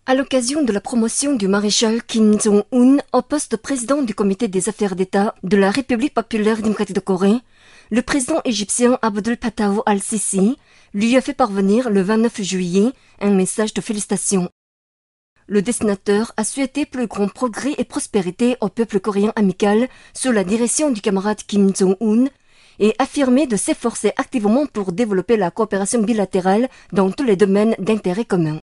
À l'occasion de la promotion du maréchal Kim Jong-un au poste de président du comité des affaires d'État de la République populaire démocratique de Corée, le président égyptien Abdel Fattah al-Sisi lui a fait parvenir le 29 juillet un message de félicitations. Le dessinateur a souhaité plus grand progrès et prospérité au peuple coréen amical sous la direction du camarade Kim Jong-un et affirmé de s'efforcer activement pour développer la coopération bilatérale dans tous les domaines d'intérêt commun.